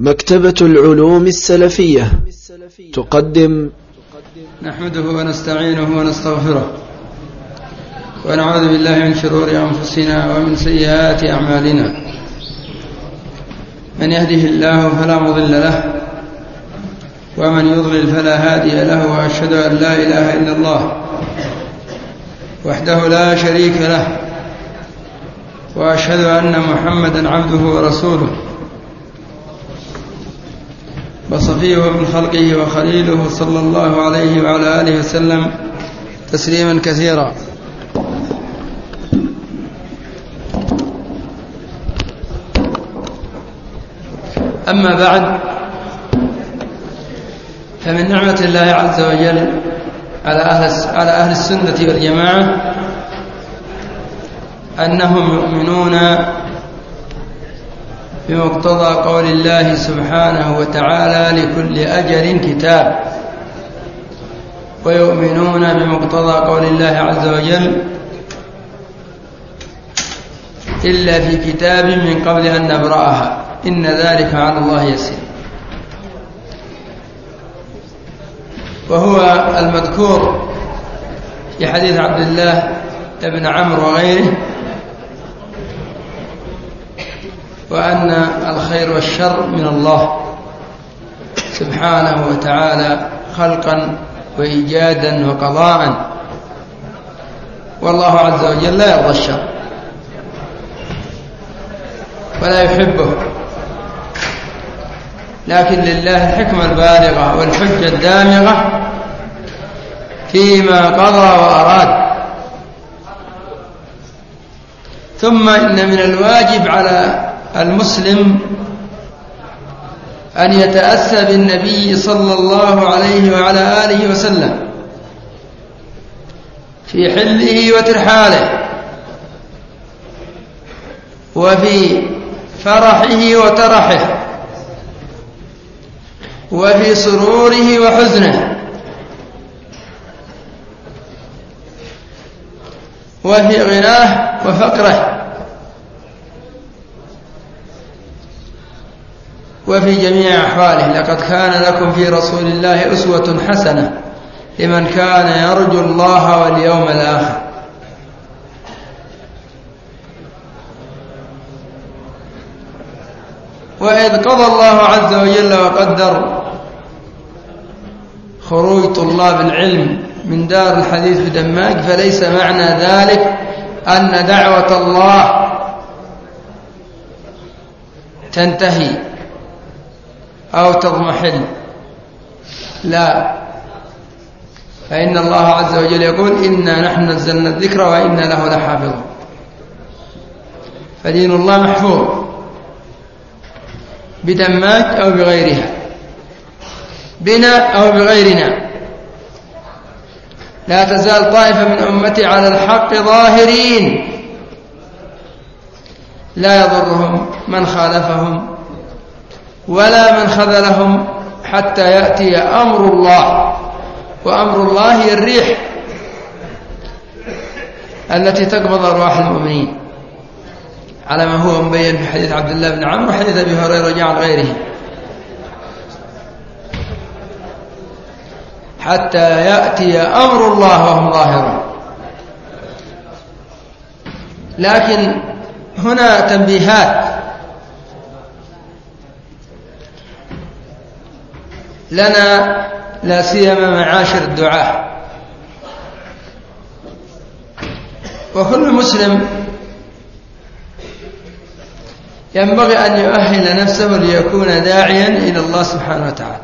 مكتبة العلوم السلفية تقدم. نحمده ونستعينه ونستغفره ونعوذ بالله من شرور أنفسنا ومن سيئات أعمالنا. من يهده الله فلا مضل له ومن يضلل فلا هادي له، وأشهد أن لا إله إلا الله وحده لا شريك له، وأشهد أن محمدا عبده ورسوله وصفيه من خلقه وخليله صلى الله عليه وعلى آله وسلم تسليما كثيرا. أما بعد، فمن نعمة الله عز وجل على أهل السنة والجماعة أنهم يؤمنون بمقتضى قول الله سبحانه وتعالى: لكل أجل كتاب، ويؤمنون بمقتضى قول الله عز وجل: إلا في كتاب من قبل أن نبرأها إن ذلك على الله يسير. وهو المذكور في حديث عبد الله بن عمرو وغيره، وأن الخير والشر من الله سبحانه وتعالى خلقا وإيجادا وقضاء، والله عز وجل لا يرضى الشر ولا يحبه، لكن لله الحكمة البالغة والحجة الدامغة فيما قضى وأراد. ثم إن من الواجب على المسلم أن يتأسى بالنبي صلى الله عليه وعلى آله وسلم في حله وترحاله، وفي فرحه وترحه، وفي سروره وحزنه، وفي غناه وفقره، وفي جميع أحواله. لقد كان لكم في رسول الله أسوة حسنة لمن كان يرجو الله واليوم الآخر. وإذ قضى الله عز وجل وقدر خروج طلاب العلم من دار الحديث بدماج، فليس معنى ذلك أن دعوة الله تنتهي أو تضمحل، لا، فإن الله عز وجل يقول: إنا نحن نزلنا الذكر وإنا له لحافظون. فدين الله محفوظ بدماج أو بغيرها، بنا أو بغيرنا. لا تزال طائفة من أمتي على الحق ظاهرين لا يضرهم من خالفهم ولا من خذلهم حتى يأتي أمر الله. وأمر الله هي الريح التي تقبض أرواح المؤمنين، على ما هو مبين في حديث عبد الله بن عمرو وحديث أبي هريرة جاء عن غيره: حتى يأتي أمر الله وهم ظاهرون. لكن هنا تنبيهات لنا، لا سيما معاشر الدعاة. وكل مسلم ينبغي أن يؤهل نفسه ليكون داعيا إلى الله سبحانه وتعالى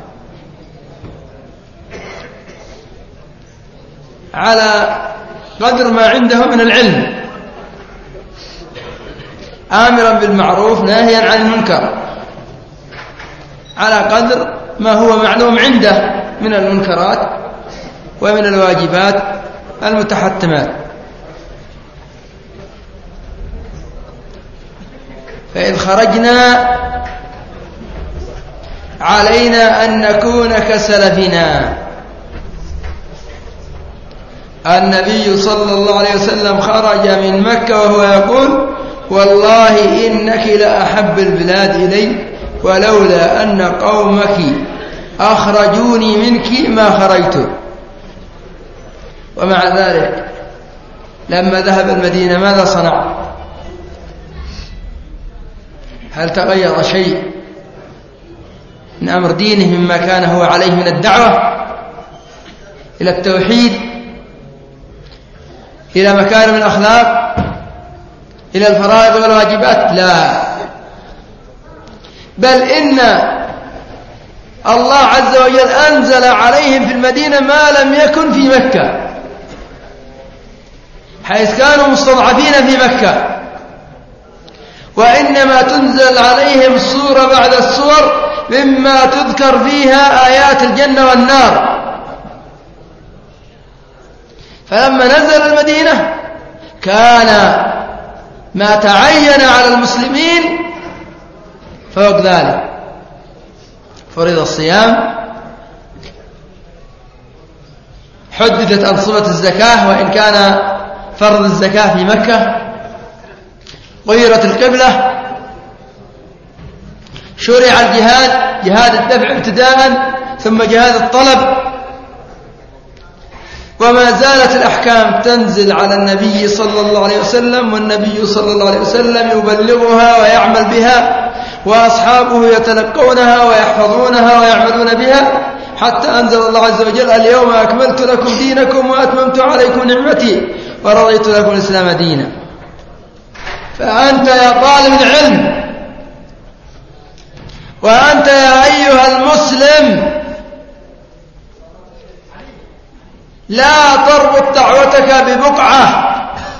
على قدر ما عنده من العلم، آمرا بالمعروف ناهيا عن المنكر، على قدر ما هو معلوم عنده من المنكرات ومن الواجبات المتحتمات. فإذ خرجنا علينا أن نكون كسلفنا. النبي صلى الله عليه وسلم خرج من مكة وهو يقول: والله إنك لأحب البلاد إلي ولولا أن قومك أخرجوني منك ما خرجت. ومع ذلك لما ذهب المدينة ماذا صنع؟ هل تغير شيء من أمر دينه مما كان هو عليه من الدعوة إلى التوحيد، إلى مكارم الأخلاق، إلى الفرائض والواجبات؟ لا، بل إن الله عز وجل أنزل عليهم في المدينة ما لم يكن في مكة، حيث كانوا مستضعفين في مكة، وإنما تنزل عليهم السورة بعد السور مما تذكر فيها آيات الجنة والنار. فلما نزل المدينة كان ما تعين على المسلمين فوق ذلك، فرض الصيام، حددت أنصبة الزكاة وإن كان فرض الزكاة في مكة، غيرت القبلة، شرع الجهاد، جهاد الدفع ابتداء ثم جهاد الطلب، وما زالت الأحكام تنزل على النبي صلى الله عليه وسلم، والنبي صلى الله عليه وسلم يبلغها ويعمل بها، وأصحابه يتلقونها ويحفظونها ويعملون بها، حتى أنزل الله عز وجل: اليوم أكملت لكم دينكم وأتممت عليكم نعمتي ورضيت لكم الإسلام دينا. فأنت يا طالب العلم، وأنت يا أيها المسلم، لا تربط دعوتك ببقعة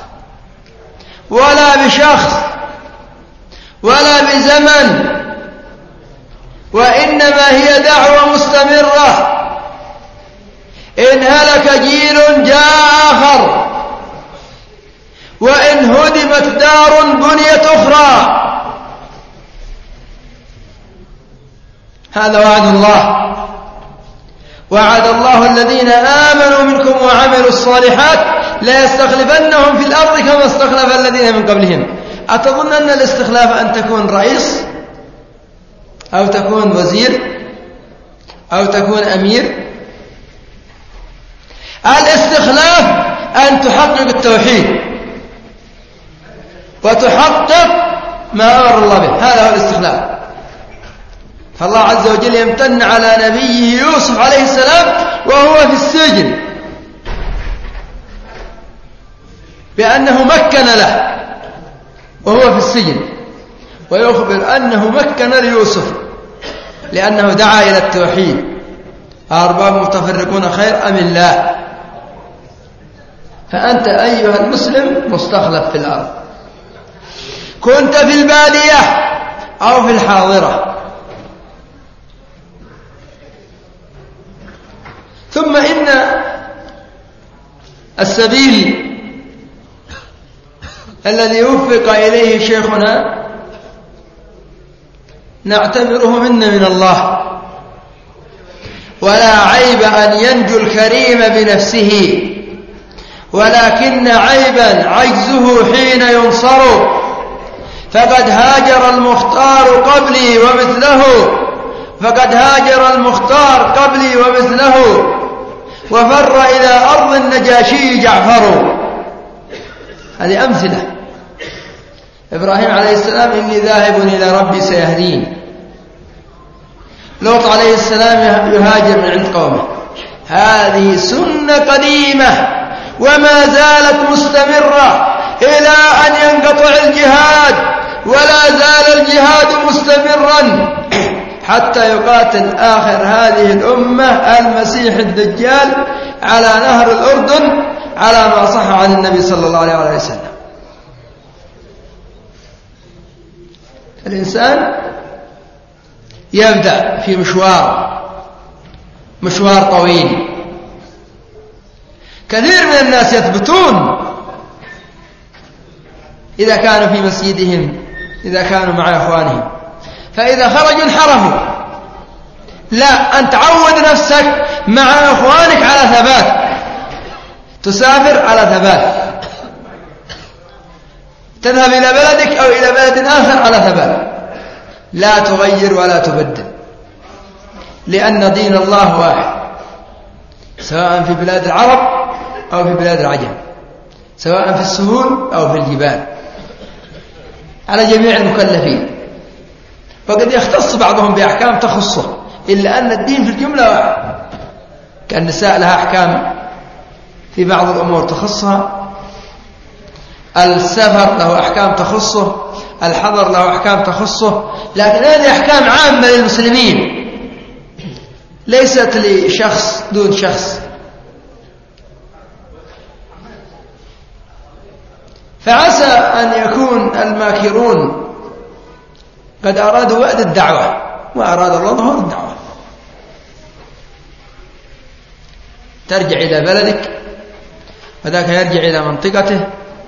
ولا بشخص ولا بزمن، وإنما هي دعوة مستمرة. إن هلك جيل جاء آخر، وإن هدمت دار بنيت أخرى. هذا وعد الله، وعد الله الذين آمنوا منكم وعملوا الصالحات لا يستخلفنهم في الأرض كما استخلف الذين من قبلهم. أتظن أن الاستخلاف أن تكون رئيس أو تكون وزير أو تكون أمير؟ الاستخلاف أن تحقق التوحيد وتحقق ما أمر الله به، هذا هو الاستخلاف. فالله عز وجل يمتن على نبيه يوسف عليه السلام وهو في السجن بأنه مكن له وهو في السجن، ويخبر أنه مكن ليوسف لأنه دعا إلى التوحيد: أرباب متفرقون خير أم الله؟ فأنت أيها المسلم مستخلف في الأرض، كنت في البادية أو في الحاضرة. ثم إن السبيل الذي وفق إليه شيخنا نعتبره منا من الله، ولا عيب أن ينجو الكريم بنفسه، ولكن عيبا عجزه حين ينصر. فقد هاجر المختار قبلي ومثله، فقد هاجر المختار قبلي ومثله، وفر إلى أرض النجاشي جعفر. هذه أمثلة. إبراهيم عليه السلام: إني ذاهب إلى ربي سيهدين. لوط عليه السلام يهاجر من عند قومه. هذه سنة قديمة وما زالت مستمرة إلى أن ينقطع الجهاد، ولا زال الجهاد مستمرا حتى يقاتل آخر هذه الأمة المسيح الدجال على نهر الأردن على ما صح عن النبي صلى الله عليه وسلم. الإنسان يبدأ في مشوار طويل. كثير من الناس يثبتون إذا كانوا في مسجدهم، إذا كانوا مع إخوانهم، فإذا خرجوا انحرفوا. لا، أن تعود نفسك مع إخوانك على ثبات، تسافر على ثبات، تذهب إلى بلدك أو إلى بلد آخر على ثبات، لا تغير ولا تبدل، لأن دين الله واحد، سواء في بلاد العرب أو في بلاد العجم، سواء في السهول أو في الجبال، على جميع المكلفين. فقد يختص بعضهم بأحكام تخصه، إلا أن الدين في الجملة واحد. كالنساء لها أحكام في بعض الأمور تخصها، السفر له أحكام تخصه، الحضر له أحكام تخصه، لكن هذه أحكام عامة للمسلمين ليست لشخص دون شخص. فعسى أن يكون الماكرون قد أرادوا وعد الدعوة وأراد الله ظهور الدعوة. ترجع إلى بلدك وذاك يرجع إلى منطقته،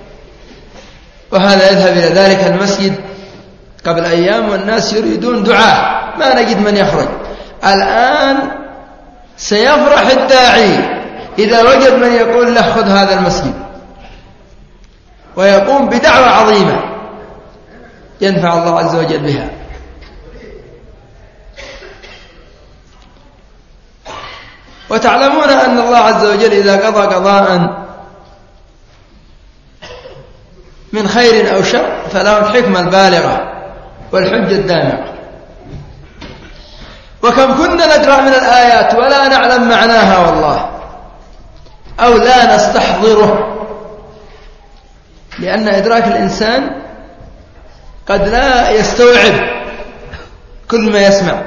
وهذا يذهب إلى ذلك المسجد قبل أيام والناس يريدون دعاء ما نجد من يخرج. الآن سيفرح الداعي إذا وجد من يقول له خذ هذا المسجد، ويقوم بدعوة عظيمة ينفع الله عز وجل بها. وتعلمون أن الله عز وجل إذا قضى قضاء من خير أو شر فله الحكمة البالغة والحجة الدامغة. وكم كنا نقرأ من الآيات ولا نعلم معناها والله، أو لا نستحضره، لأن إدراك الإنسان قد لا يستوعب كل ما يسمع.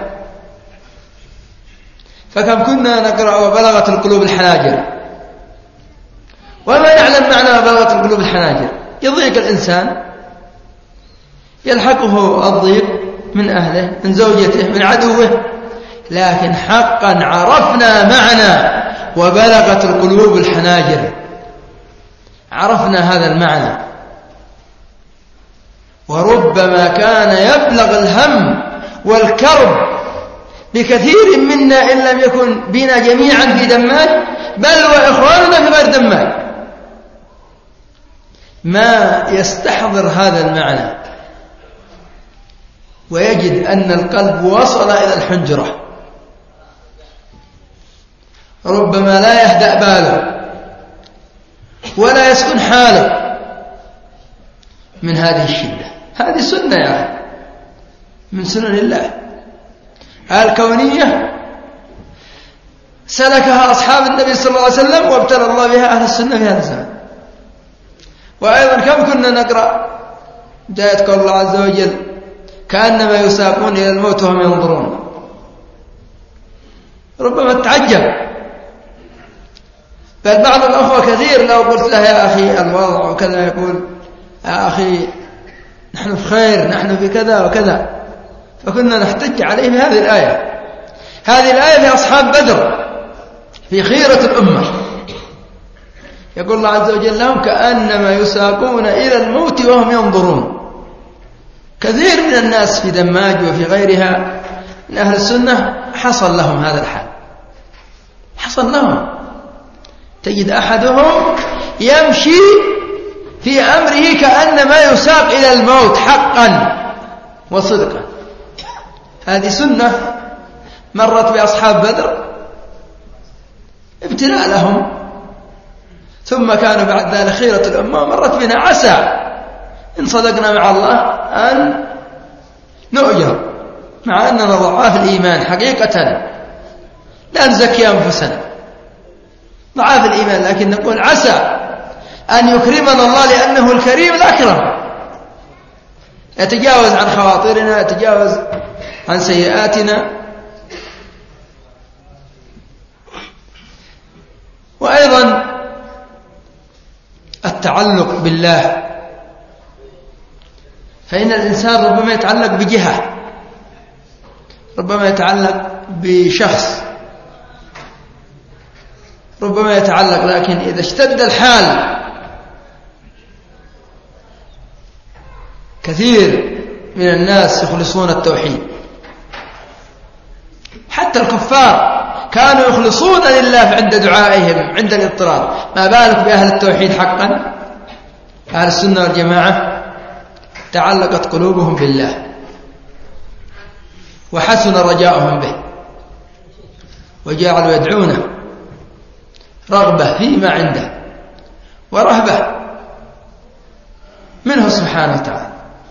فكم كنا نقرأ وبلغت القلوب الحناجر، وما نعلم معنى وبلغت القلوب الحناجر. يضيق الإنسان، يلحقه الضيق من أهله، من زوجته، من عدوه، لكن حقا عرفنا معنى وبلغت القلوب الحناجر، عرفنا هذا المعنى. وربما كان يبلغ الهم والكرب بكثير منا إن لم يكن بنا جميعا في دماج، بل وإخواننا في غير دماج، ما يستحضر هذا المعنى ويجد أن القلب وصل إلى الحنجرة. ربما لا يهدأ باله ولا يسكن حاله من هذه الشدة. هذه سنة يا أخي من سنن الله الكونية، سلكها أصحاب النبي صلى الله عليه وسلم وابتلى الله بها أهل السنة في هذا الزمان. وأيضا كم كنا نقرأ جاءت قول الله عز وجل كأنما يساقون إلى الموت وهم ينظرون. ربما تتعجب، بل بعض الأخوة كثير لو قلت له يا أخي الوضع وكذا يقول يا أخي نحن في خير، نحن في كذا وكذا. فكنا نحتج عليه بهذه الآية. هذه الآية في أصحاب بدر في خيرة الأمة، يقول الله عز وجل لهم كأنما يساقون إلى الموت وهم ينظرون. كثير من الناس في دماج وفي غيرها من أهل السنة حصل لهم هذا الحال، حصل لهم. تجد أحدهم يمشي في أمره كأنما يساق إلى الموت حقا وصدقا. هذه سنة مرت بأصحاب بدر، ابتلاء لهم، ثم كانوا بعد ذلك خيرة الأمة ومرت بنا. عسى إن صدقنا مع الله أن نؤجر، مع أننا ضعاف الإيمان حقيقة، لا نزكي أنفسنا، ضعاف الإيمان، لكن نقول عسى أن يكرمنا الله لأنه الكريم الأكرم، يتجاوز عن خواطرنا، يتجاوز عن سيئاتنا. وأيضا التعلق بالله، فإن الإنسان ربما يتعلق بجهة، ربما يتعلق بشخص، ربما يتعلق، لكن إذا اشتد الحال كثير من الناس يخلصون التوحيد. حتى الكفار كانوا يخلصون لله عند دعائهم عند الاضطرار، ما بالك بأهل التوحيد حقا. أهل السنة والجماعة تعلقت قلوبهم بالله. وحسن رجاؤهم به، وجعلوا يدعونه رغبة فيما عنده ورهبة منه سبحانه وتعالى.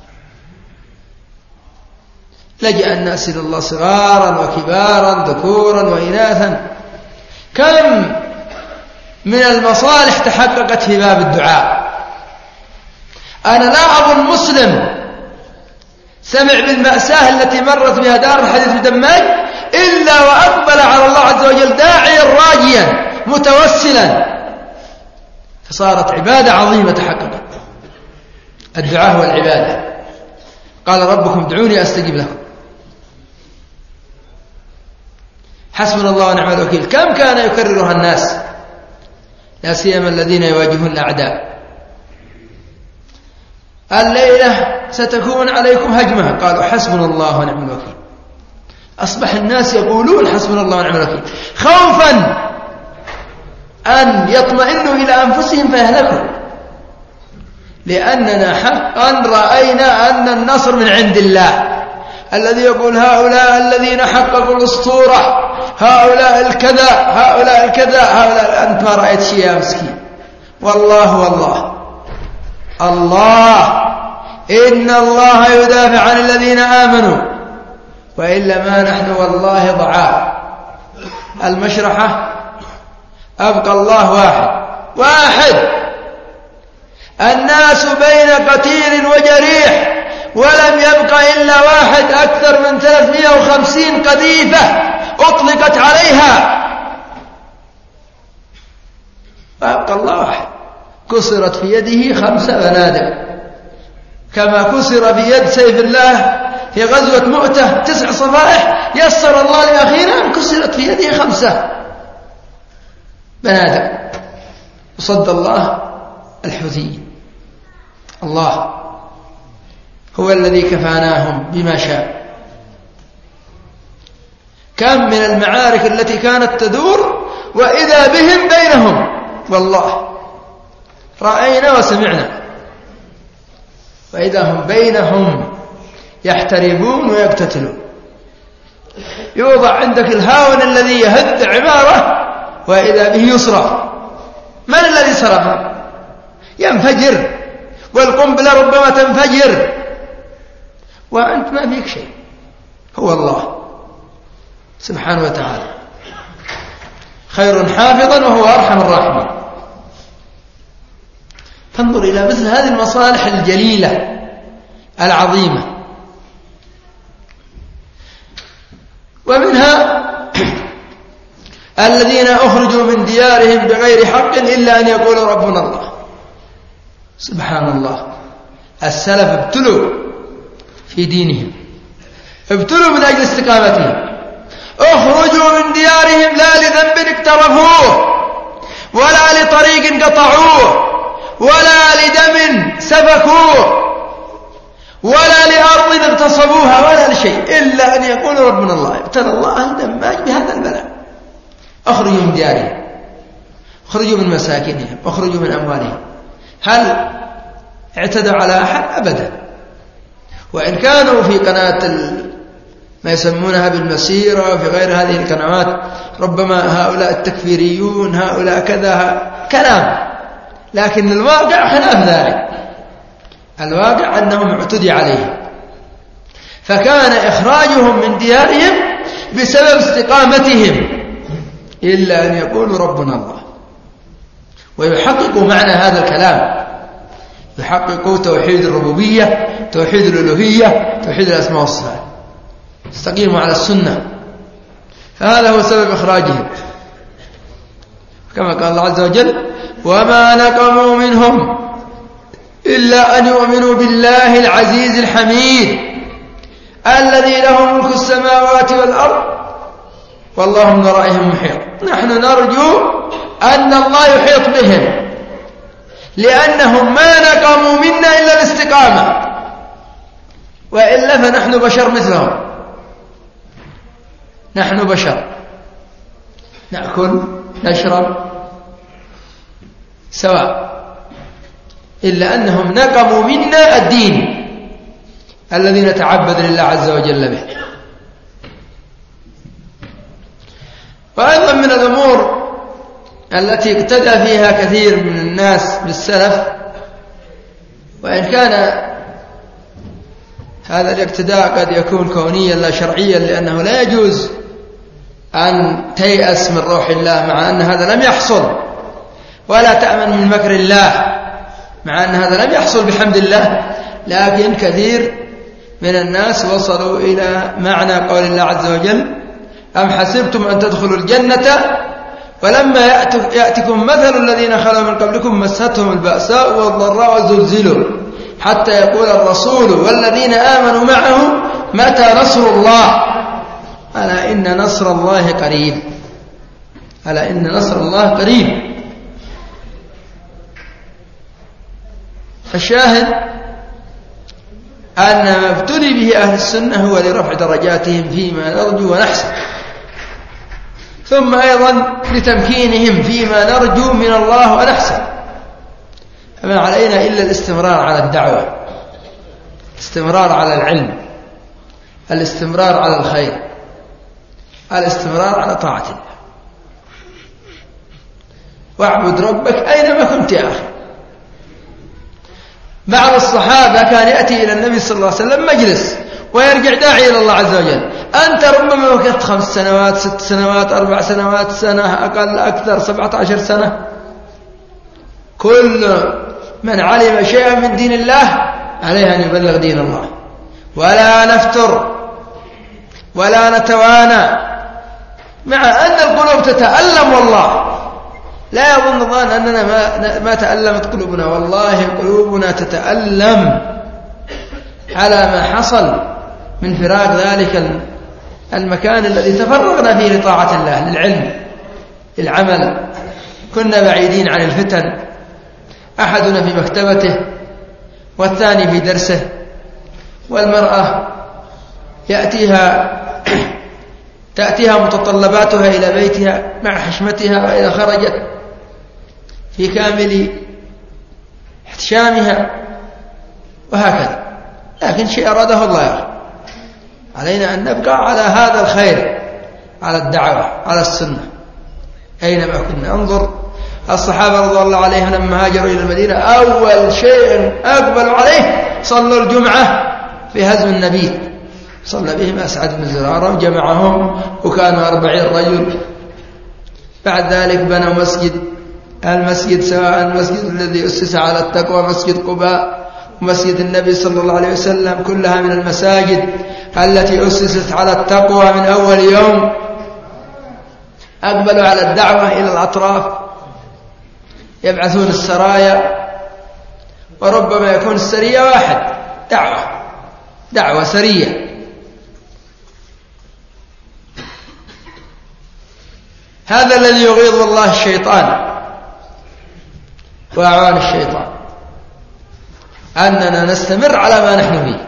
لجأ الناس إلى الله صغارا وكبارا ذكورا وإناثا. كم من المصالح تحققت في باب الدعاء. أنا لا أظن مسلم سمع بالمأساة التي مرت بها دار الحديث بدماج إلا وأقبل على الله عز وجل داعيا راجيا متوسلا، فصارت عبادة عظيمة تحققت. الدعاء هو العبادة. قال ربكم ادعوني أستجب لكم. حسبنا الله ونعم الوكيل. كم كان يكررها الناس، لا سيما الذين يواجهون الأعداء. الليلة ستكون عليكم هجمة، قالوا حسبنا الله ونعم الوكيل. أصبح الناس يقولون حسبنا الله ونعم الوكيل خوفا أن يطمئنوا إلى أنفسهم فيهلكوا، لأننا حقا رأينا أن النصر من عند الله. الذي يقول هؤلاء الذين حققوا الأسطورة، هؤلاء الكذا، هؤلاء الكذا، هؤلاء، أنت ما رأيت شيء يا مسكين. والله إن الله يدافع عن الذين آمنوا، وإلا ما نحن والله ضعاف. المشرحة أبقى الله واحد. الناس بين قتيل وجريح، ولم يبق إلا واحد. أكثر من 350 قذيفة أطلقت عليها، فأبقى الله واحد. كسرت في يده 5 بنادق، كما كسر في يد سيف الله في غزوة مؤتة 9 صفائح. يسر الله لأخيرا كسرت في يده 5 بنادق، وصد الله الحوثيين. الله هو الذي كفاناهم بما شاء. كم من المعارك التي كانت تدور وإذا بهم بينهم، والله رأينا وسمعنا، وإذا هم بينهم يحتربون ويقتتلون. يوضع عندك الهاون الذي يهد عمارة وإذا به يصرف. من الذي صرفه؟ ينفجر، والقنبلة ربما تنفجر وأنت ما فيك شيء. هو الله سبحانه وتعالى خير حافظا وهو أرحم الراحمين. فانظر إلى مثل هذه المصالح الجليلة العظيمة. ومنها الذين أخرجوا من ديارهم بغير حق إلا أن يقولوا ربنا الله. سبحان الله. السلف ابتلوا في دينهم، ابتلوا من أجل استقامتهم. اخرجوا من ديارهم لا لذنب اقترفوه، ولا لطريق قطعوه، ولا لدم سفكوه، ولا لأرض اغتصبوها، ولا لشيء إلا أن يقولوا ربنا الله. ابتلى الله الدماج بهذا البلاء. اخرجوا من ديارهم، اخرجوا من مساكنهم، اخرجوا من أموالهم. هل اعتدوا على أحد؟ أبدا. وإن كانوا في قناة ما يسمونها بالمسيرة وفي غير هذه القنوات ربما هؤلاء التكفيريون، هؤلاء كذا، كلام، لكن الواقع خلاف ذلك. الواقع أنهم اعتدي عليهم، فكان إخراجهم من ديارهم بسبب استقامتهم إلا أن يقولوا ربنا الله، ويحققوا معنى هذا الكلام، يحققوا توحيد الربوبية، توحيد الألوهية، توحيد الأسماء والصفات، استقيموا على السنة. فهذا هو سبب إخراجهم، كما قال الله عز وجل: وما نقموا منهم إلا أن يؤمنوا بالله العزيز الحميد الذي له ملك السماوات والأرض والله من ورائهم محيط. نحن نرجو أن الله يحيط بهم، لأنهم ما نقموا منا إلا الاستقامة، وإلا فنحن بشر مثلهم. نحن بشر نأكل نشرب سواء، إلا أنهم نقموا منا الدين الذي نتعبد لله عز وجل به. من الأمور التي اقتدى فيها كثير من الناس بالسلف، وإن كان هذا الاقتداء قد يكون كونيا لا شرعيا، لأنه لا يجوز أن تيأس من روح الله مع أن هذا لم يحصل، ولا تأمن من مكر الله مع أن هذا لم يحصل بحمد الله. لكن كثير من الناس وصلوا إلى معنى قول الله عز وجل: أم حسبتم أن تدخلوا الجنة ولما يأتكم مثل الذين خلوا من قبلكم مستهم البأساء والضراء وزلزلوا حتى يقول الرسول والذين آمنوا معه متى نصر الله ألا إن نصر الله قريب. ألا إن نصر الله قريب. الشاهد أن ما ابتلي به أهل السنة هو لرفع درجاتهم فيما نرجو ونحسن، ثم أيضا لتمكينهم فيما نرجو من الله ونحسن. فما علينا إلا الاستمرار على الدعوة، الاستمرار على العلم، الاستمرار على الخير، الاستمرار على طاعة الله. واعبد ربك أينما كنت يا أخي. بعض الصحابة كان يأتي إلى النبي صلى الله عليه وسلم مجلس ويرجع داعي إلى الله عز وجل. أنت ربما مكثت 5 سنوات 6 سنوات 4 سنوات سنة أقل أكثر 17 سنة. كل من علم شيئا من دين الله عليه أن يبلغ دين الله، ولا نفتر ولا نتوانى، مع أن القلوب تتألم. والله لا يظن الظان أننا ما تألمت قلوبنا، والله قلوبنا تتألم على ما حصل من فراق ذلك المكان الذي تفرغنا فيه لطاعة الله، للعلم، للعمل. كنا بعيدين عن الفتن، أحدنا في مكتبته والثاني في درسه، والمرأة تأتيها متطلباتها إلى بيتها مع حشمتها، وإذا خرجت في كامل احتشامها، وهكذا. لكن شيء أراده الله يا أخي. علينا أن نبقى على هذا الخير، على الدعوة، على السنة أينما كنا. انظر الصحابة رضي الله عليهم لما هاجروا إلى المدينة أول شيء أقبلوا عليه صلوا الجمعة في هزم النبي، صلى بهم أسعد بن زرارة وجمعهم وكانوا 40 رجل. بعد ذلك بنوا المسجد، سواء المسجد الذي أسس على التقوى مسجد قباء ومسجد النبي صلى الله عليه وسلم، كلها من المساجد التي أسست على التقوى من أول يوم. أقبلوا على الدعوة إلى الأطراف، يبعثون السرايا، وربما يكون السرية واحد، دعوة سرية. هذا الذي يغيظ الله الشيطان وأعوان الشيطان، أننا نستمر على ما نحن فيه.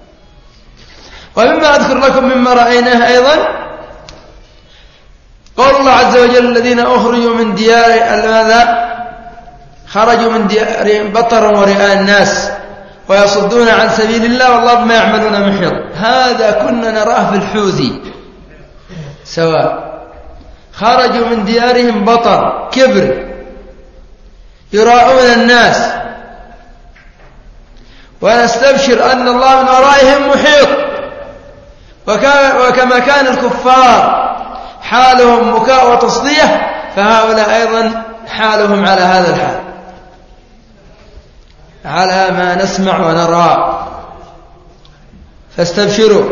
ومما أذكر لكم مما رأيناه أيضا قول الله عز وجل: الذين أخرجوا من خرجوا من ديارهم بطرا ورئاء الناس ويصدون عن سبيل الله والله بما يعملون محيط. هذا كنا نراه في الحوثي سواء. خرجوا من ديارهم بطر، كبر، يراعون الناس، ونستبشر أن الله من ورائهم محيط. وكما كان الكفار حالهم مكاء وتصدية، فهؤلاء أيضا حالهم على هذا الحال، على ما نسمع ونرى. فاستبشروا.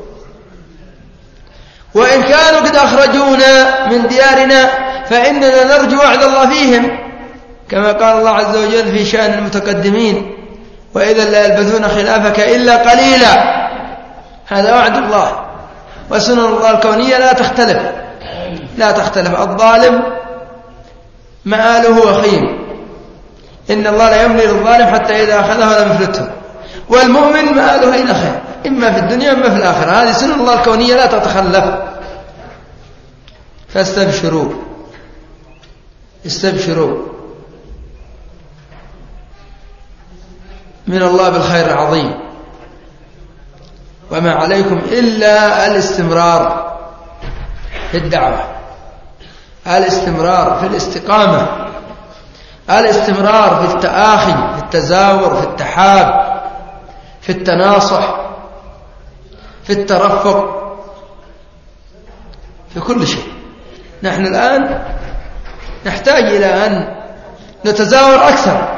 وإن كانوا قد أخرجونا من ديارنا فإننا نرجو وعد الله فيهم، كما قال الله عز وجل في شأن المتقدمين: وإذا لا يلبثون خلافك إلا قليلا. هذا وعد الله، وسنن الله الكونية لا تختلف. الظالم مآله وخيم، إن الله لا يملي للظالم حتى إذا أخذه لم يفلته. والمؤمن مآله إلى خير، إما في الدنيا إما في الآخرة. هذه سنن الله الكونية لا تتخلف. فاستبشروا، استبشروا من الله بالخير العظيم، وما عليكم إلا الاستمرار في الدعوة الاستمرار في الاستقامة، الاستمرار في التآخي، في التزاور، في التحاب، في التناصح، في الترفق، في كل شيء. نحن الآن نحتاج إلى أن نتزاور أكثر،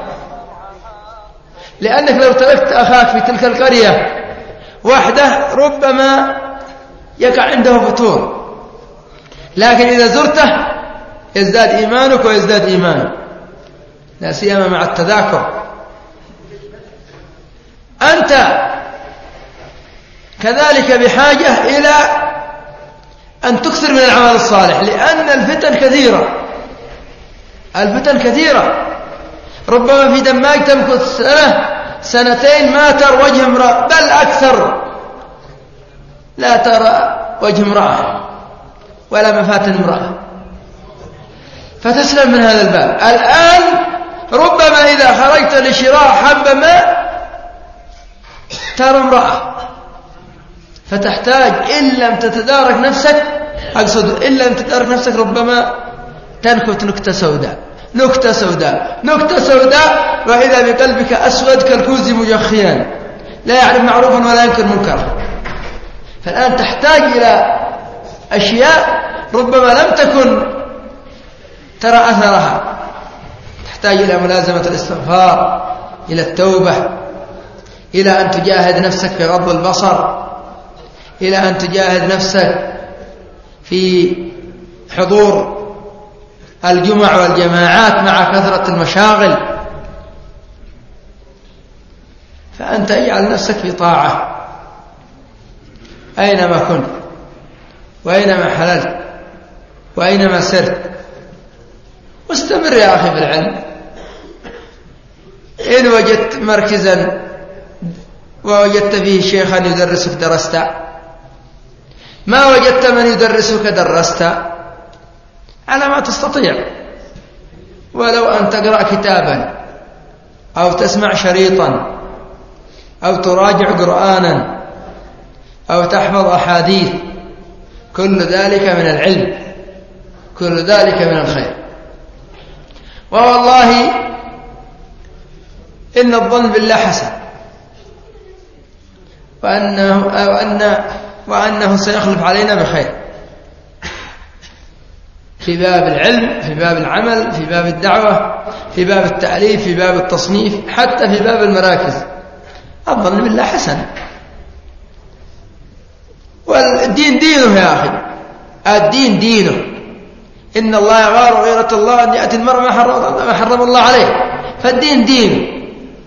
لأنك لو تركت أخاك في تلك القرية وحده ربما يقع عنده فتور، لكن إذا زرته يزداد إيمانك ويزداد إيمانه، لا سيما مع التذاكر. أنت كذلك بحاجة إلى أن تكثر من العمل الصالح، لأن الفتن كثيرة، الفتن كثيرة. ربما في دماغ تمكث سنة سنتين ما ترى وجه امرأة، بل أكثر لا ترى وجه امرأة ولا مفاتن امرأة، فتسلم من هذا الباب. الآن ربما إذا خرجت لشراء حبة ماء ترى امرأة، فتحتاج إن لم تتدارك نفسك، أقصد إن لم تتدارك نفسك ربما تنكت نكتة سوداء، نكتة سوداء، نكتة سوداء، وإذا بقلبك أسود كالكوز مجخيا لا يعرف معروفا ولا ينكر منكرا. فالآن تحتاج إلى أشياء ربما لم تكن ترى أثرها، تحتاج إلى ملازمة الاستغفار، إلى التوبة، إلى أن تجاهد نفسك في غض البصر، إلى أن تجاهد نفسك في حضور الجمع والجماعات مع كثرة المشاغل. فأنت اجعل نفسك في طاعة أينما كنت وأينما حللت وأينما سرت، واستمر يا أخي في العلم. إن وجدت مركزا ووجدت فيه شيخا يدرسك درست، ما وجدت من يدرسك درست على ما تستطيع، ولو أن تقرأ كتابا أو تسمع شريطا أو تراجع قرآنا أو تحفظ أحاديث، كل ذلك من العلم، كل ذلك من الخير. والله إن الظن بالله حسن، وأنه سيخلف علينا بخير في باب العلم، في باب العمل، في باب الدعوة، في باب التأليف، في باب التصنيف، حتى في باب المراكز. الظن بالله حسن، والدين دينه يا أخي، الدين دينه. إن الله يغار غيرة الله أن يأتي المرء ما حرم الله عليه، فالدين دينه،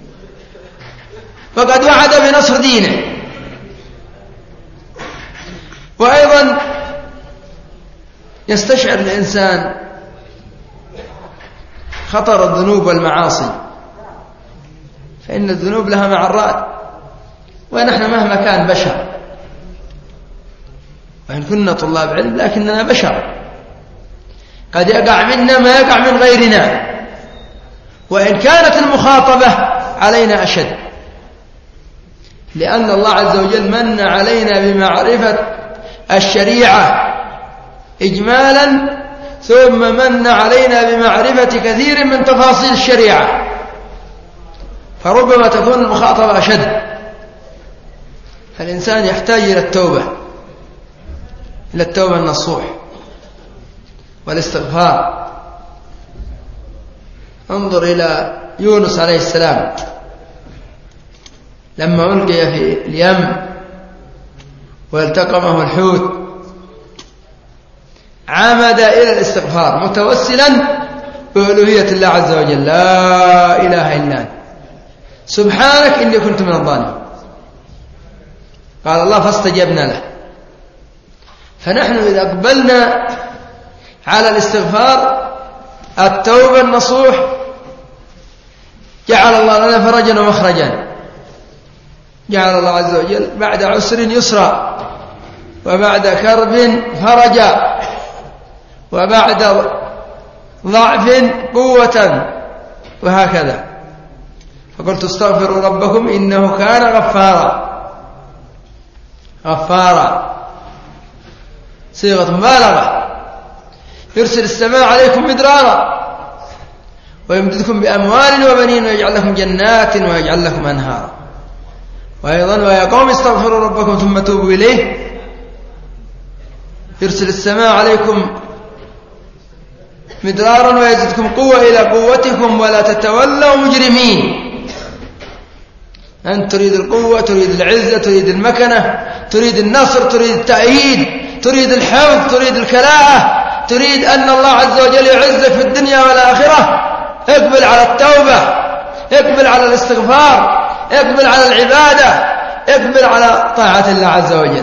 وقد وعد بنصر دينه. وأيضا يستشعر الإنسان خطر الذنوب والمعاصي، فإن الذنوب لها معرات، ونحن مهما كان بشر، وإن كنا طلاب علم لكننا بشر، قد يقع منا ما يقع من غيرنا، وإن كانت المخاطبة علينا أشد، لأن الله عز وجل من علينا بمعرفة الشريعة إجمالا، ثم من علينا بمعرفة كثير من تفاصيل الشريعة، فربما تكون المخاطبة أشد. فالإنسان يحتاج إلى التوبة، إلى التوبة النصوح والاستغفار. انظر إلى يونس عليه السلام لما ألقي في اليم والتقمه الحوت، عمد إلى الاستغفار متوسلا بألوهية الله عز وجل: لا إله إلا أنت سبحانك إني كنت من الظالمين. قال الله: فاستجبنا له. فنحن إذا أقبلنا على الاستغفار، التوبة النصوح، جعل الله لنا فرجا ومخرجا، جعل الله عز وجل بعد عسر يسرا، وبعد كرب فرجا، وبعد ضعف قوة، وهكذا. فقلت: استغفروا ربكم إنه كان غفارا. غفارا صيغة مبالغة، يرسل السماء عليكم مدرارا ويمددكم بأموال وبنين ويجعل لكم جنات ويجعل لكم أنهارا. وأيضا ويا قوم استغفروا ربكم ثم توبوا إليه يرسل السماء عليكم مدرارا ويزدكم قوة إلى قوتكم ولا تتولوا مجرمين. أنت تريد القوة، تريد العزة، تريد المكنة، تريد النصر، تريد التأييد، تريد الحفظ، تريد الكلاءة، تريد أن الله عز وجل يعزك في الدنيا والآخرة. اقبل على التوبة، اقبل على الاستغفار، اقبل على العبادة، اقبل على طاعة الله عز وجل.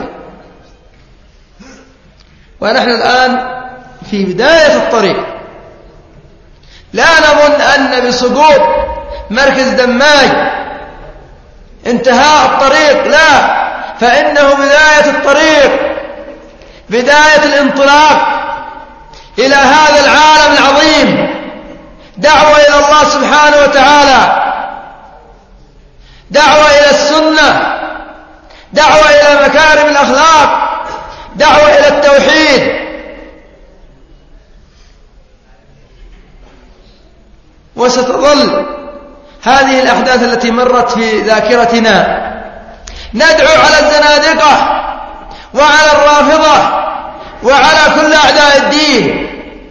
ونحن الآن في بداية الطريق، لا نظن أن بسقوط مركز دماج انتهاء الطريق، لا، فإنه بداية الطريق، بداية الانطلاق إلى هذا العالم العظيم. دعوة إلى الله سبحانه وتعالى، دعوة إلى السنة، دعوة إلى مكارم الأخلاق، دعوة إلى التوحيد. وستظل هذه الأحداث التي مرت في ذاكرتنا ندعو على الزنادقة وعلى الرافضة وعلى كل أعداء الدين،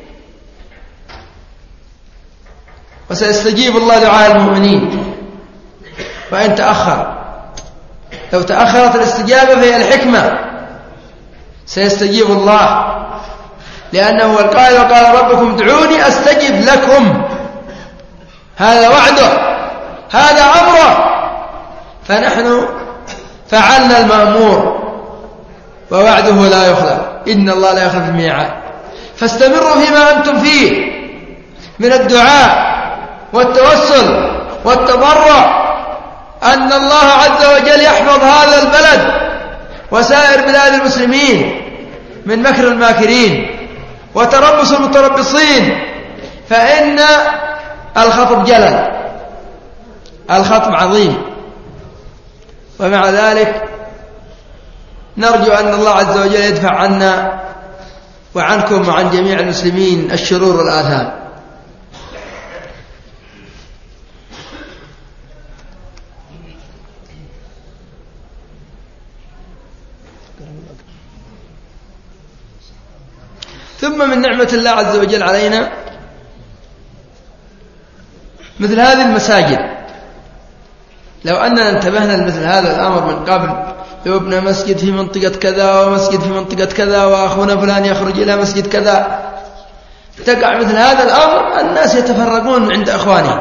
وسيستجيب الله دعاء المؤمنين. وإن تأخر، لو تأخرت الاستجابة فهي الحكمة، سيستجيب الله، لأنه هو القائل وقال ربكم ادعوني أستجب لكم. هذا وعده، هذا أمره، فنحن فعلنا المأمور، ووعده لا يخلف، إن الله لا يخلف الميعاد. فاستمروا فيما أنتم فيه من الدعاء والتوسل والتضرع أن الله عز وجل يحفظ هذا البلد وسائر بلاد المسلمين من مكر الماكرين وتربص المتربصين، فإن الخطب جلل، الخطب عظيم. ومع ذلك نرجو أن الله عز وجل يدفع عنا وعنكم وعن جميع المسلمين الشرور والآثام. ثم من نعمة الله عز وجل علينا مثل هذه المساجد. لو أننا انتبهنا لمثل هذا الأمر من قبل، يبنى مسجد في منطقة كذا ومسجد في منطقة كذا وأخونا فلان يخرج إلى مسجد كذا، تقع مثل هذا الأمر الناس يتفرقون عند أخوانهم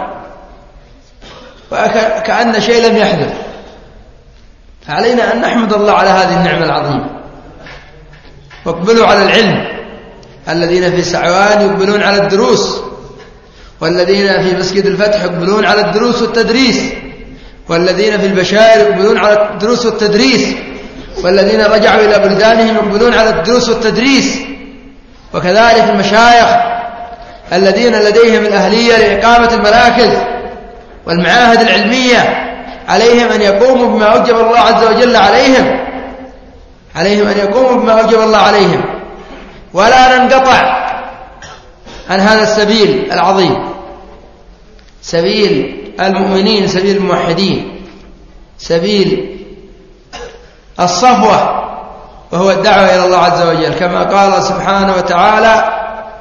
وكأن شيء لم يحدث. فعلينا أن نحمد الله على هذه النعمة العظيمة. واقبلوا على العلم، الذين في سعوان يقبلون على الدروس، والذين في مسجد الفتح يقبلون على الدروس والتدريس، والذين في البشائر يقبلون على الدروس والتدريس، والذين رجعوا إلى بلدانهم يقبلون على الدروس والتدريس. وكذلك المشايخ الذين لديهم الأهلية لإقامة المراكز والمعاهد العلمية عليهم أن يقوموا بما أوجب الله عز وجل عليهم، عليهم أن يقوموا بما أوجب الله عليهم، ولا ننقطع عن هذا السبيل العظيم، سبيل المؤمنين، سبيل الموحدين، سبيل الصفوة، وهو الدعوة إلى الله عز وجل، كما قال سبحانه وتعالى: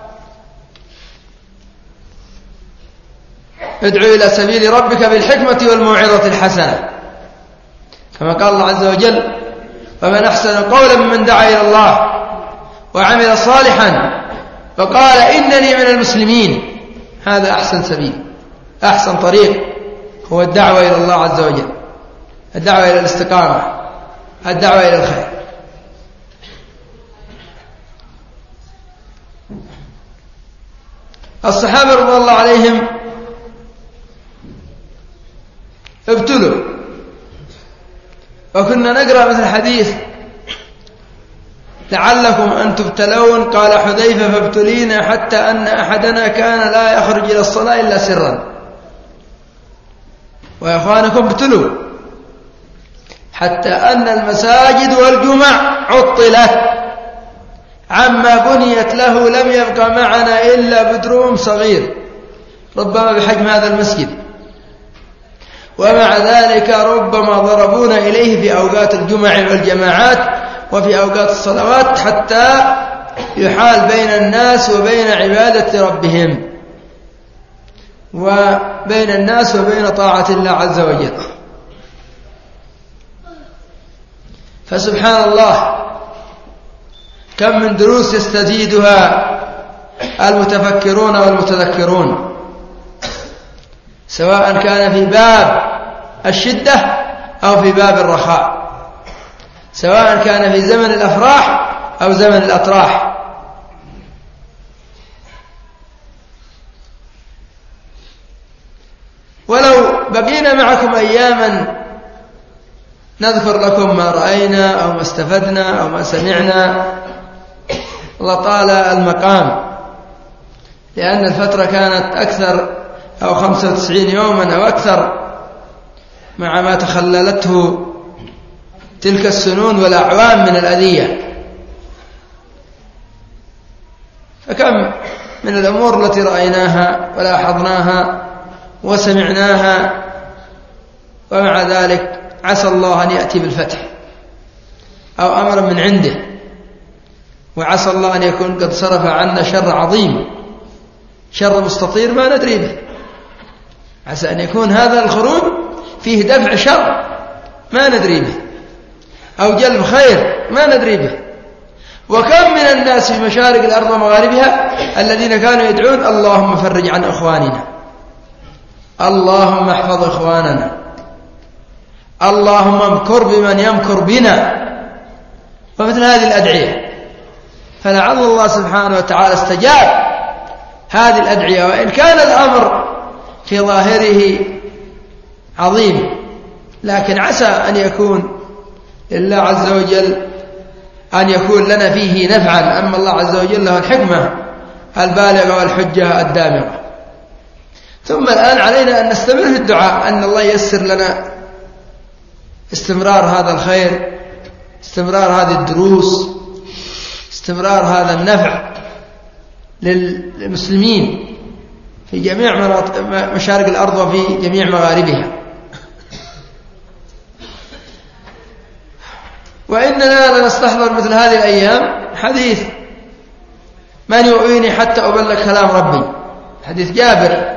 ادعو إلى سبيل ربك بالحكمة والموعظة الحسنة، كما قال الله عز وجل: ومن أحسن قولا ممن دعا إلى الله وعمل صالحا وقال إنني من المسلمين. هذا أحسن سبيل، أحسن طريق، هو الدعوة إلى الله عز وجل، الدعوة إلى الاستقامة، الدعوة إلى الخير. الصحابة رضي الله عليهم ابتلوا، وكنا نقرأ مثل حديث: لعلكم أن تبتلون. قال حذيفة: فابتلينا حتى أن أحدنا كان لا يخرج إلى الصلاة إلا سرا. ويا أخوانكم ابتلوا حتى أن المساجد والجمع عطلت عما بنيت له لم يبقى معنا إلا بدروم صغير ربما بحجم هذا المسجد، ومع ذلك ربما ضربونا إليه في أوقات الجمع والجماعات وفي أوقات الصلوات حتى يحال بين الناس وبين عبادة ربهم وبين الناس وبين طاعة الله عز وجل. فسبحان الله كم من دروس يستزيدها المتفكرون والمتذكرون، سواء كان في باب الشدة أو في باب الرخاء، سواء كان في زمن الأفراح أو زمن الأطراح. ولو بقينا معكم أياما نذكر لكم ما رأينا أو ما استفدنا أو ما سمعنا لطال المقام، لأن الفترة كانت أكثر أو 95 يوما أو أكثر مع ما تخللته تلك السنون والأعوام من الأذية. فكم من الأمور التي رأيناها ولاحظناها وسمعناها، ومع ذلك عسى الله أن يأتي بالفتح أو أمر من عنده، وعسى الله أن يكون قد صرف عنا شر عظيم، شر مستطير ما ندري به. عسى أن يكون هذا الخروج فيه دفع شر ما ندري به، أو جلب خير ما ندري به. وكم من الناس في مشارق الأرض ومغاربها الذين كانوا يدعون اللهم فرج عن إخواننا، اللهم احفظ إخواننا، اللهم امكر بمن يمكر بنا، ومثل هذه الأدعية. فلعل الله سبحانه وتعالى استجاب هذه الأدعية، وإن كان الأمر في ظاهره عظيم، لكن عسى أن يكون لله عز وجل أن يكون لنا فيه نفعا. أما الله عز وجل له الحكمة البالغة والحجة الدامغة. ثم الآن علينا أن نستمر في الدعاء أن الله ييسر لنا استمرار هذا الخير، استمرار هذه الدروس، استمرار هذا النفع للمسلمين في جميع مشارق الأرض وفي جميع مغاربها. وإننا لنستحضر مثل هذه الأيام حديث من يؤويني حتى أبلغ كلام ربي، حديث جابر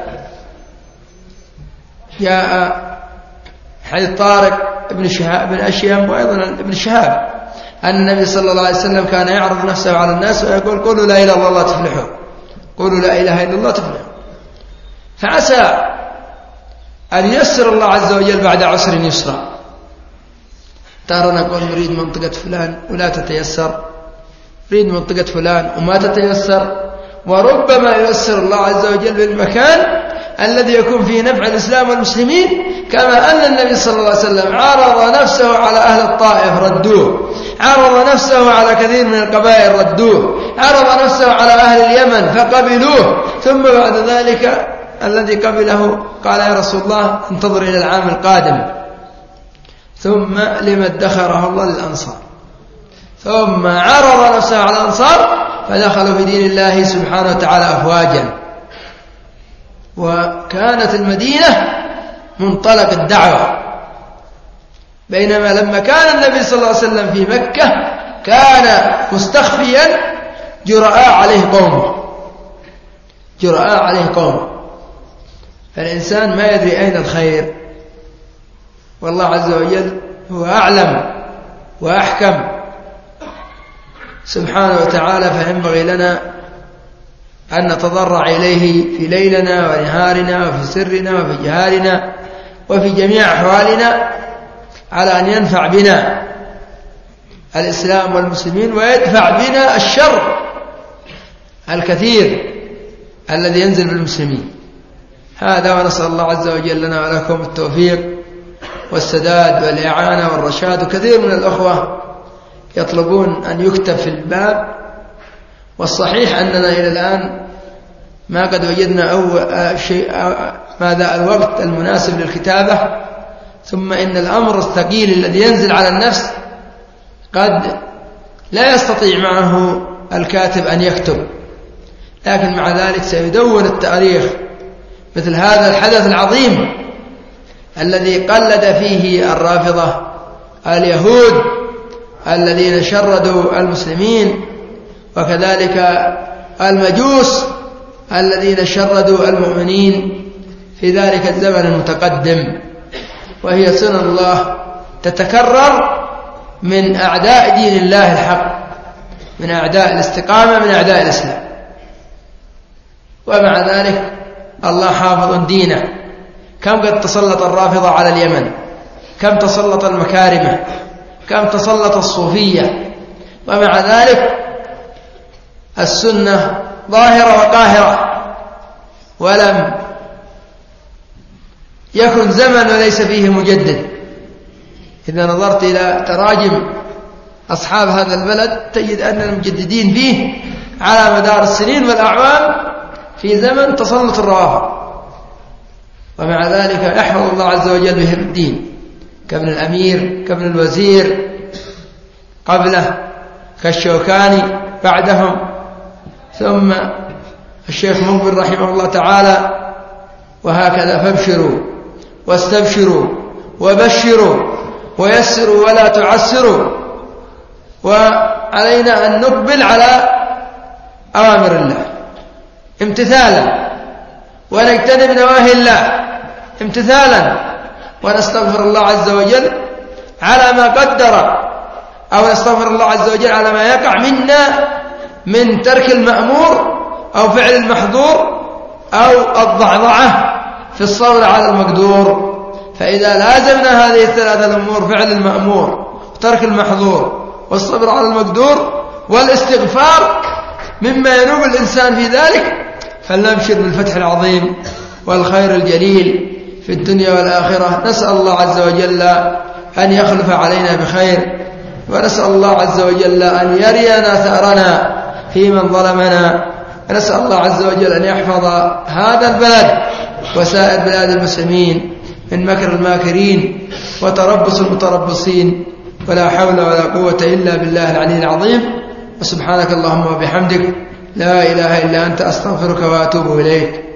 جاء حديث طارق بن شهاب بن أشيم وأيضا ابن شهاب أن النبي صلى الله عليه وسلم كان يعرض نفسه على الناس ويقول قولوا لا إله إلا الله تفلحوا، قولوا لا إله إلا الله تفلحوا. فعسى أن ييسر الله عز وجل بعد عسر يسرا. ترى نقول نريد منطقة فلان ولا تتيسر، نريد منطقة فلان وما تتيسر، وربما ييسر الله عز وجل بالمكان الذي يكون فيه نفع الإسلام والمسلمين. كما أن النبي صلى الله عليه وسلم عرض نفسه على أهل الطائف ردوه، عرض نفسه على كثير من القبائل ردوه، عرض نفسه على أهل اليمن فقبلوه، ثم بعد ذلك الذي قبله قال يا رسول الله انتظر إلى العام القادم، ثم لما ادخره الله للأنصار، ثم عرض نفسه على الأنصار فدخلوا في دين الله سبحانه وتعالى أفواجا. وكانت المدينة منطلق الدعوة، بينما لما كان النبي صلى الله عليه وسلم في مكة كان مستخفيا جرآء عليه قومه، جرآء عليه قومه. فالإنسان ما يدري أين الخير، والله عز وجل هو أعلم وأحكم سبحانه وتعالى. فينبغي لنا أن نتضرع إليه في ليلنا ونهارنا وفي سرنا وفي جهارنا وفي جميع أحوالنا على أن ينفع بنا الإسلام والمسلمين ويدفع بنا الشر الكثير الذي ينزل بالمسلمين. هذا، ونسأل الله عز وجل لنا ولكم التوفيق والسداد والإعانة والرشاد. وكثير من الأخوة يطلبون أن يكتب في الباب، والصحيح أننا إلى الآن ما قد وجدنا ماذا الوقت المناسب للكتابة. ثم إن الأمر الثقيل الذي ينزل على النفس قد لا يستطيع معه الكاتب أن يكتب، لكن مع ذلك سيدون التاريخ مثل هذا الحدث العظيم الذي قلد فيه الرافضة اليهود الذين شردوا المسلمين، وكذلك المجوس الذين شردوا المؤمنين في ذلك الزمن المتقدم. وهي سنن الله تتكرر من أعداء دين الله الحق، من أعداء الاستقامة، من أعداء الإسلام. ومع ذلك الله حافظ دينه. كم قد تسلط الرافضة على اليمن، كم تسلط المكارمة، كم تسلط الصوفية، ومع ذلك السنة ظاهرة وقاهرة، ولم يكن زمن وليس فيه مجدد. إذا نظرت إلى تراجم أصحاب هذا البلد تجد أن المجددين فيه على مدار السنين والأعوام في زمن تسلط الروافض، ومع ذلك يحفظ الله عز وجل بهم الدين، كابن الأمير، كابن الوزير قبله، كالشوكاني بعدهم، ثم الشيخ مقبل رحمه الله تعالى، وهكذا. فابشروا واستبشروا وبشروا ويسروا ولا تعسروا، وعلينا أن نقبل على أوامر الله امتثالا، ونجتنب نواهي الله امتثالا، ونستغفر الله عز وجل على ما قدر، أو نستغفر الله عز وجل على ما يقع منا من ترك المأمور أو فعل المحظور أو الضعضعة في الصبر على المقدور. فإذا لازمنا هذه الثلاثة الأمور، فعل المأمور وترك المحظور والصبر على المقدور والاستغفار مما ينوب الإنسان في ذلك، فلنبشر بالفتح العظيم والخير الجليل في الدنيا والآخرة. نسأل الله عز وجل أن يخلف علينا بخير، ونسأل الله عز وجل أن يرينا ثأرنا في من ظلمنا، ونسأل الله عز وجل أن يحفظ هذا البلد وسائر بلاد المسلمين من مكر الماكرين وتربص المتربصين، ولا حول ولا قوة إلا بالله العلي العظيم. وسبحانك اللهم وبحمدك، لا إله إلا أنت، أستغفرك وأتوب إليك.